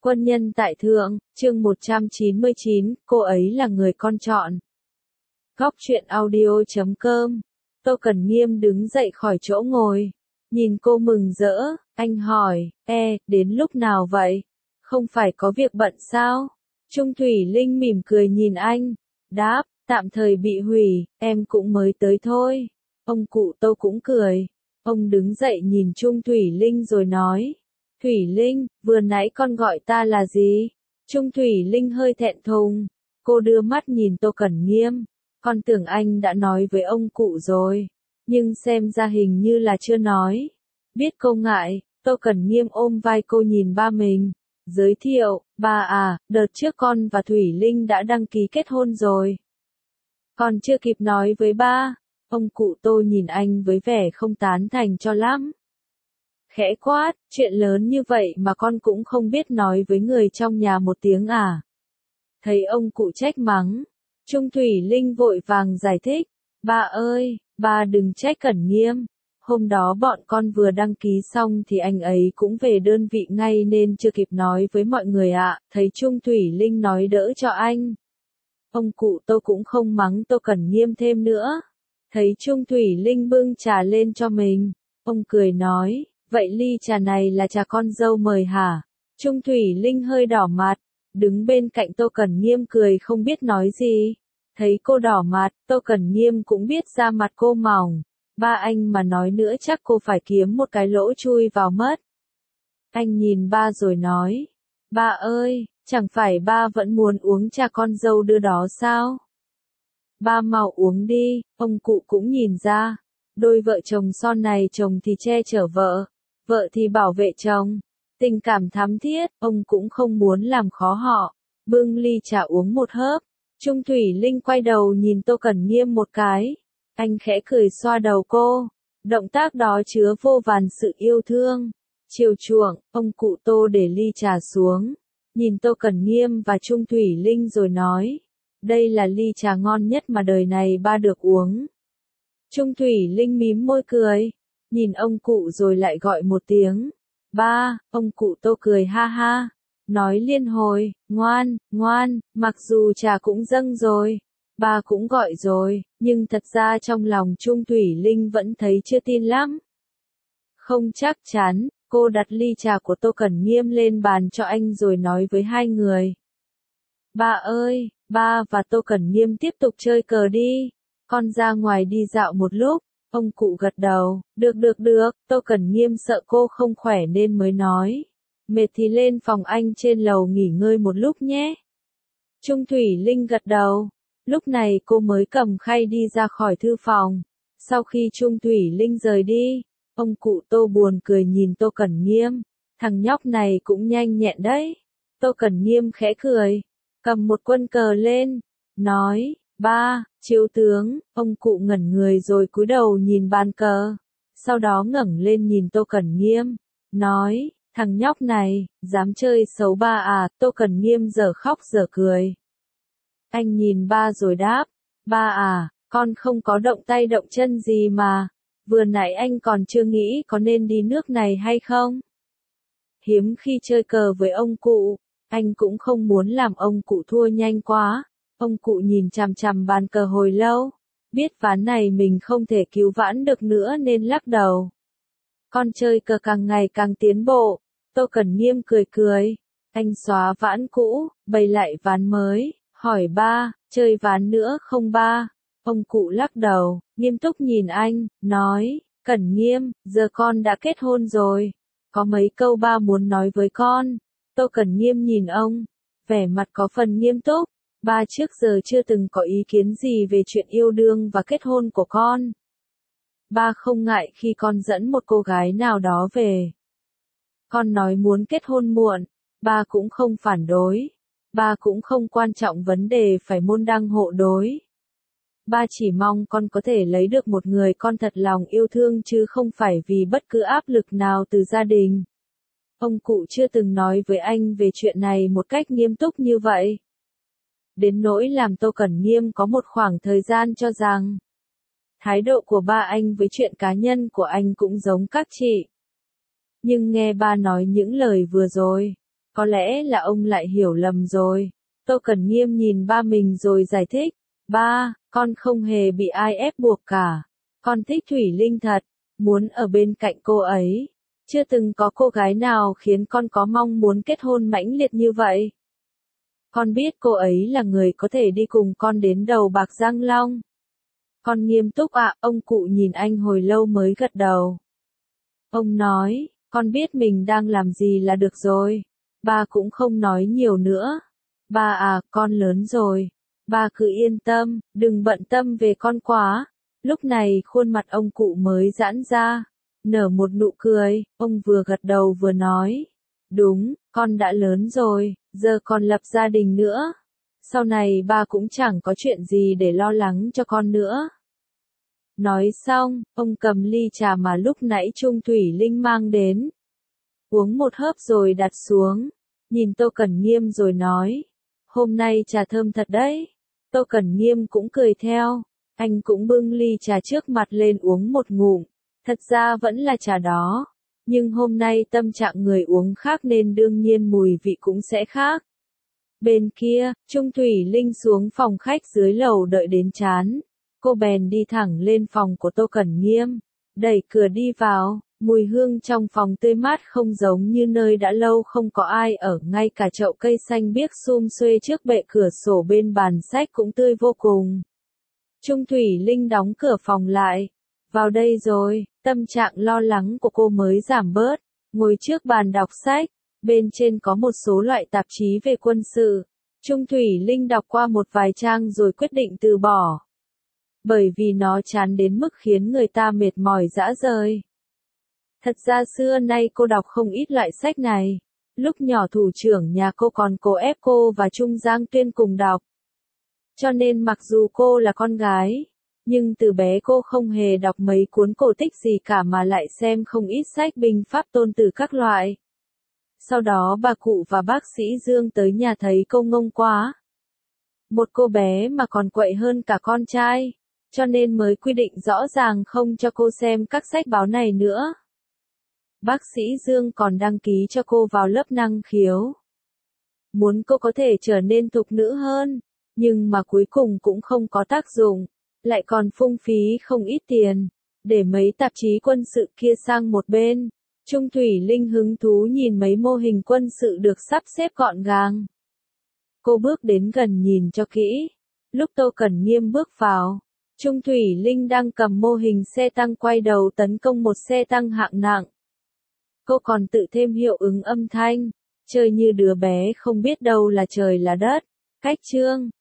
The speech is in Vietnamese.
Quân nhân tại thượng, chương 199, cô ấy là người con chọn. Góc truyện audio.com. Tô Cẩn Nghiêm đứng dậy khỏi chỗ ngồi. Nhìn cô mừng rỡ, anh hỏi, đến lúc nào vậy? Không phải có việc bận sao? Trung Thủy Linh mỉm cười nhìn anh. Đáp, tạm thời bị hủy, em cũng mới tới thôi. Ông cụ Tô cũng cười. Ông đứng dậy nhìn Trung Thủy Linh rồi nói. Thủy Linh, vừa nãy con gọi ta là gì? Trung Thủy Linh hơi thẹn thùng. Cô đưa mắt nhìn Tô Cẩn Nghiêm. Con tưởng anh đã nói với ông cụ rồi. Nhưng xem ra hình như là chưa nói. Biết cô ngại, Tô Cẩn Nghiêm ôm vai cô nhìn ba mình. Giới thiệu, ba à, đợt trước con và Thủy Linh đã đăng ký kết hôn rồi. Con chưa kịp nói với ba. Ông cụ Tô nhìn anh với vẻ không tán thành cho lắm. Khẽ quát, chuyện lớn như vậy mà con cũng không biết nói với người trong nhà một tiếng à. Thấy ông cụ trách mắng. Trung Thủy Linh vội vàng giải thích. Ba ơi, ba đừng trách Cẩn Nghiêm. Hôm đó bọn con vừa đăng ký xong thì anh ấy cũng về đơn vị ngay nên chưa kịp nói với mọi người ạ. Thấy Trung Thủy Linh nói đỡ cho anh. Ông cụ Tô cũng không mắng Tô Cẩn Nghiêm thêm nữa. Thấy Trung Thủy Linh bưng trà lên cho mình. Ông cười nói. Vậy ly trà này là trà con dâu mời hả? Trung Thủy Linh hơi đỏ mặt, đứng bên cạnh Tô Cẩn Nghiêm cười không biết nói gì. Thấy cô đỏ mặt, Tô Cẩn Nghiêm cũng biết da mặt cô mỏng. Ba anh mà nói nữa chắc cô phải kiếm một cái lỗ chui vào mất. Anh nhìn ba rồi nói. Ba ơi, chẳng phải ba vẫn muốn uống trà con dâu đưa đó sao? Ba mau uống đi, ông cụ cũng nhìn ra. Đôi vợ chồng son này chồng thì che chở vợ. Vợ thì bảo vệ chồng, tình cảm thắm thiết, ông cũng không muốn làm khó họ. Bưng ly trà uống một hớp, Trung Thủy Linh quay đầu nhìn Tô Cẩn Nghiêm một cái. Anh khẽ cười xoa đầu cô, động tác đó chứa vô vàn sự yêu thương. Chiều chuộng, ông cụ Tô để ly trà xuống, nhìn Tô Cẩn Nghiêm và Trung Thủy Linh rồi nói. Đây là ly trà ngon nhất mà đời này ba được uống. Trung Thủy Linh mím môi cười. Nhìn ông cụ rồi lại gọi một tiếng. Ba, ông cụ Tô cười ha ha. Nói liên hồi, ngoan, ngoan, mặc dù trà cũng dâng rồi. Ba cũng gọi rồi, nhưng thật ra trong lòng Trung Thủy Linh vẫn thấy chưa tin lắm. Không chắc chắn, cô đặt ly trà của Tô Cẩn Nghiêm lên bàn cho anh rồi nói với hai người. Ba ơi, ba và Tô Cẩn Nghiêm tiếp tục chơi cờ đi. Con ra ngoài đi dạo một lúc. Ông cụ gật đầu, được, Tô Cẩn Nghiêm sợ cô không khỏe nên mới nói. Mệt thì lên phòng anh trên lầu nghỉ ngơi một lúc nhé. Trung Thủy Linh gật đầu, lúc này cô mới cầm khay đi ra khỏi thư phòng. Sau khi Trung Thủy Linh rời đi, ông cụ Tô buồn cười nhìn Tô Cẩn Nghiêm, thằng nhóc này cũng nhanh nhẹn đấy. Tô Cẩn Nghiêm khẽ cười, cầm một quân cờ lên, nói. Ba, chiếu tướng, ông cụ ngẩn người rồi cúi đầu nhìn bàn cờ. Sau đó ngẩng lên nhìn Tô Cẩn Nghiêm, nói, thằng nhóc này, dám chơi xấu ba à, Tô Cẩn Nghiêm dở khóc dở cười. Anh nhìn ba rồi đáp, ba à, con không có động tay động chân gì mà, vừa nãy anh còn chưa nghĩ có nên đi nước này hay không. Hiếm khi chơi cờ với ông cụ, anh cũng không muốn làm ông cụ thua nhanh quá. Ông cụ nhìn chằm chằm bàn cờ hồi lâu, biết ván này mình không thể cứu vãn được nữa nên lắc đầu. Con chơi cờ càng ngày càng tiến bộ, Tô Cẩn Nghiêm cười cười. Anh xóa ván cũ, bày lại ván mới, hỏi ba, chơi ván nữa không ba? Ông cụ lắc đầu, nghiêm túc nhìn anh, nói, Cẩn Nghiêm, giờ con đã kết hôn rồi. Có mấy câu ba muốn nói với con. Tô Cẩn Nghiêm nhìn ông, vẻ mặt có phần nghiêm túc. Ba trước giờ chưa từng có ý kiến gì về chuyện yêu đương và kết hôn của con. Ba không ngại khi con dẫn một cô gái nào đó về. Con nói muốn kết hôn muộn, ba cũng không phản đối. Ba cũng không quan trọng vấn đề phải môn đăng hộ đối. Ba chỉ mong con có thể lấy được một người con thật lòng yêu thương chứ không phải vì bất cứ áp lực nào từ gia đình. Ông cụ chưa từng nói với anh về chuyện này một cách nghiêm túc như vậy. Đến nỗi làm Tô Cẩn Nghiêm có một khoảng thời gian cho rằng thái độ của ba anh với chuyện cá nhân của anh cũng giống các chị. Nhưng nghe ba nói những lời vừa rồi, Có lẽ là ông lại hiểu lầm rồi. Tô Cẩn Nghiêm nhìn ba mình rồi giải thích. Ba, con không hề bị ai ép buộc cả. Con thích Thủy Linh thật, muốn ở bên cạnh cô ấy. Chưa từng có cô gái nào khiến con có mong muốn kết hôn mãnh liệt như vậy. Con biết cô ấy là người có thể đi cùng con đến đầu bạc Giang Long. Con nghiêm túc ạ, ông cụ nhìn anh hồi lâu mới gật đầu. Ông nói, con biết mình đang làm gì là được rồi. Ba cũng không nói nhiều nữa. Ba à, con lớn rồi. Ba cứ yên tâm, đừng bận tâm về con quá. Lúc này khuôn mặt ông cụ mới giãn ra, nở một nụ cười, ông vừa gật đầu vừa nói. Đúng, con đã lớn rồi, giờ còn lập gia đình nữa. Sau này ba cũng chẳng có chuyện gì để lo lắng cho con nữa. Nói xong, ông cầm ly trà mà lúc nãy Trung Thủy Linh mang đến. Uống một hớp rồi đặt xuống, nhìn Tô Cẩn Nghiêm rồi nói. Hôm nay trà thơm thật đấy. Tô Cẩn Nghiêm cũng cười theo, anh cũng bưng ly trà trước mặt lên uống một ngụm. Thật ra vẫn là trà đó, nhưng hôm nay tâm trạng người uống khác nên đương nhiên mùi vị cũng sẽ khác. Bên kia, Trung Thủy Linh xuống phòng khách dưới lầu đợi đến chán. Cô bèn đi thẳng lên phòng của Tô Cẩn Nghiêm, đẩy cửa đi vào, mùi hương trong phòng tươi mát không giống như nơi đã lâu không có ai ở, ngay cả chậu cây xanh biếc sum xuê trước bệ cửa sổ bên bàn sách cũng tươi vô cùng. Trung Thủy Linh đóng cửa phòng lại. Vào đây rồi, tâm trạng lo lắng của cô mới giảm bớt, ngồi trước bàn đọc sách, bên trên có một số loại tạp chí về quân sự. Trung Thủy Linh đọc qua một vài trang rồi quyết định từ bỏ. Bởi vì nó chán đến mức khiến người ta mệt mỏi rã rời. Thật ra xưa nay cô đọc không ít loại sách này. Lúc nhỏ thủ trưởng nhà cô còn cố ép cô và Trung Giang Tuyên cùng đọc. Cho nên mặc dù cô là con gái, nhưng từ bé cô không hề đọc mấy cuốn cổ tích gì cả mà lại xem không ít sách binh pháp tôn tử các loại. Sau đó bà cụ và bác sĩ Dương tới nhà thấy cô ngông quá. Một cô bé mà còn quậy hơn cả con trai, cho nên mới quy định rõ ràng không cho cô xem các sách báo này nữa. Bác sĩ Dương còn đăng ký cho cô vào lớp năng khiếu. Muốn cô có thể trở nên thục nữ hơn, nhưng mà cuối cùng cũng không có tác dụng, lại còn phung phí không ít tiền, để mấy tạp chí quân sự kia sang một bên. Trung Thủy Linh hứng thú nhìn mấy mô hình quân sự được sắp xếp gọn gàng. Cô bước đến gần nhìn cho kỹ. Lúc Tô Cẩn Nghiêm bước vào, Trung Thủy Linh đang cầm mô hình xe tăng quay đầu tấn công một xe tăng hạng nặng. Cô còn tự thêm hiệu ứng âm thanh, chơi như đứa bé không biết đâu là trời là đất. Cách chương